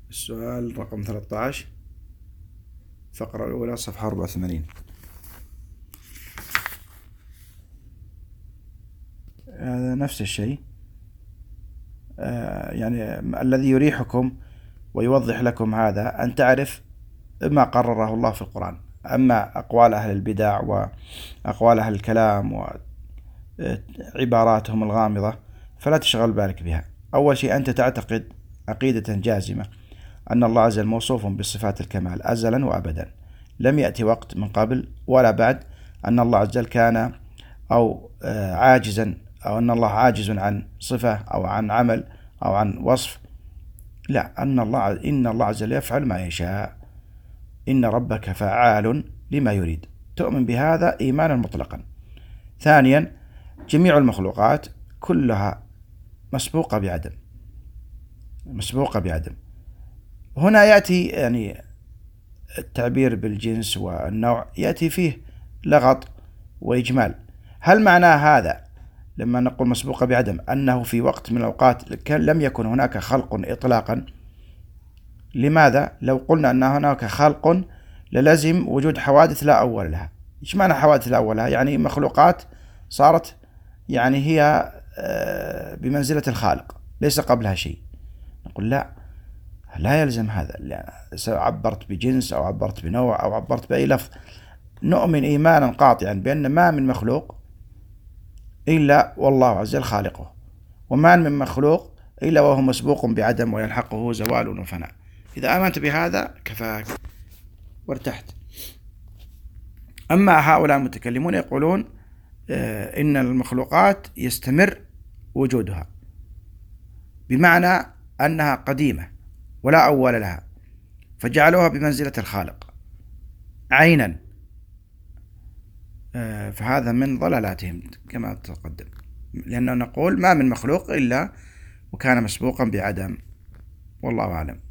السؤال رقم 13، الفقرة الأولى، صفحة 84. هذا نفس الشيء، يعني الذي يريحكم ويوضح لكم هذا أن تعرف ما قرره الله في القرآن. أما أقوال أهل البدع وأقوال أهل الكلام وعباراتهم الغامضة فلا تشغل بالك بها. أول شيء أنت تعتقد عقيدة جازمة أن الله عز وجل موصوف بصفات الكمال أزلا وأبدا، لم يأتي وقت من قبل ولا بعد أن الله عز وجل كان أو عاجزا، أو أن الله عاجز عن صفة أو عن عمل أو عن وصف. لا، إن الله عز وجل يفعل ما يشاء، إن ربك فعال لما يريد. تؤمن بهذا إيمانا مطلقا. ثانيا، جميع المخلوقات كلها مسبوقة بعدم. هنا يأتي يعني التعبير بالجنس والنوع يأتي فيه لغط وإجمال. هل معنى هذا لما نقول مسبوقة بعدم أنه في وقت من الأوقات لم يكن هناك خلق إطلاقا؟ لماذا؟ لو قلنا أن هناك خلق للزم وجود حوادث لا أول لها. إيش معنى حوادث لا أول لها؟ يعني مخلوقات صارت يعني هي بمنزلة الخالق، ليس قبلها شيء. نقول لا يلزم هذا، سواء عبرت بجنس أو عبرت بنوع أو عبرت بأي لفظ، نؤمن إيمانا قاطعا بأن ما من مخلوق إلا والله عز وجل خالقه، وما من مخلوق إلا وهو مسبوق بعدم ويلحقه زوال وفناء. إذا آمنت بهذا كفاك وارتحت. أما هؤلاء المتكلمون يقولون إن المخلوقات يستمر وجودها، بمعنى أنها قديمة ولا أول لها، فجعلوها بمنزلة الخالق عينا. فهذا من ضلالاتهم كما تقدم، لأنه نقول ما من مخلوق إلا وكان مسبوقا بعدم، والله أعلم.